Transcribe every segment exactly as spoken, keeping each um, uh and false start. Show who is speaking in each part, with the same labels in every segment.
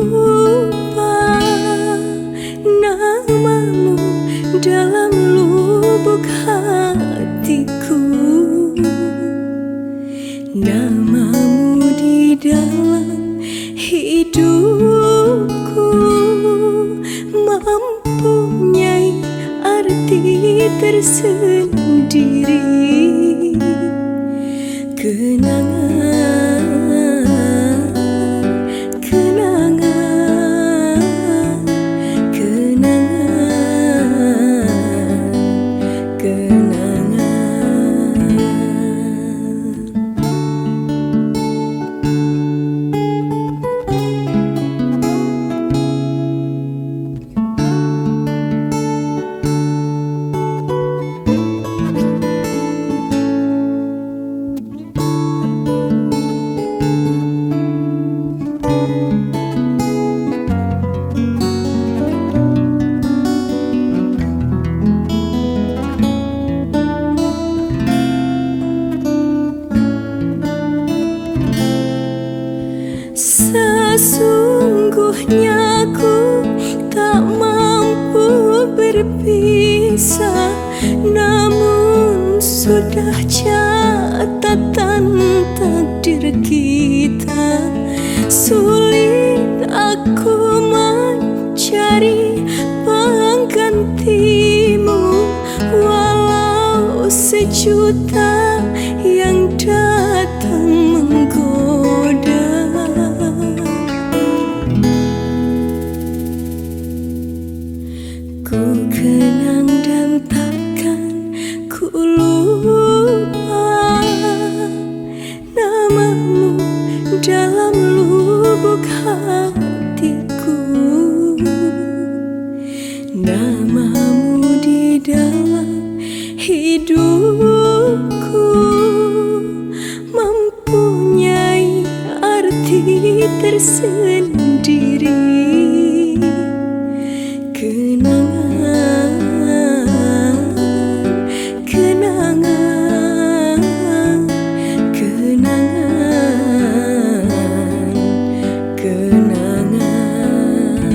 Speaker 1: lupa namamu dalam lubuk hatiku, namamu di dalam hidupku mempunyai arti tersendiri. Kenangan, kenangan, kenangan, kenangan. Sesungguhnya ku tak mampu berpisah, namun sudah catatan takdir kita. Sulit aku mencari penggantimu, walau sejuta yang datang menggoda. Ku kenang dan takkan ku lupa namamu dalam lubuk hatiku, namamu di dalam hidupku mempunyai arti tersendiri. Kenangan, kenangan, kenangan, kenangan.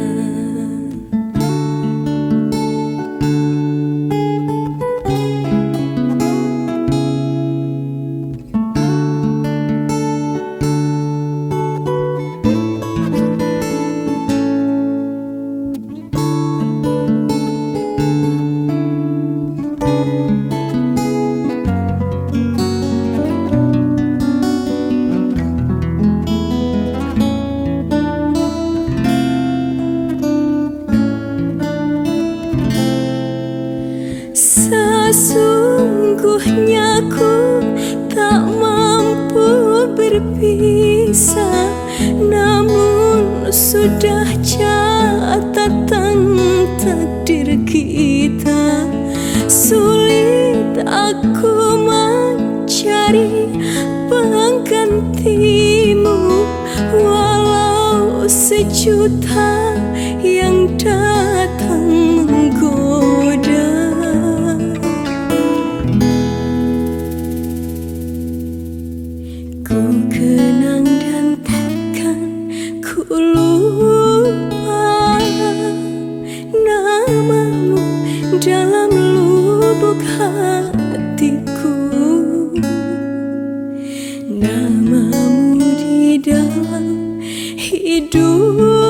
Speaker 1: Sesungguhnya ku tak mampu berpisah, namun sudah catatan takdir kita. Sulit aku mencari penggantimu, walau sejuta yang datang menggoda. Ku kenang dan takkan ku lupa namamu dalam lubuk hatiku, namamu di dalam hidup.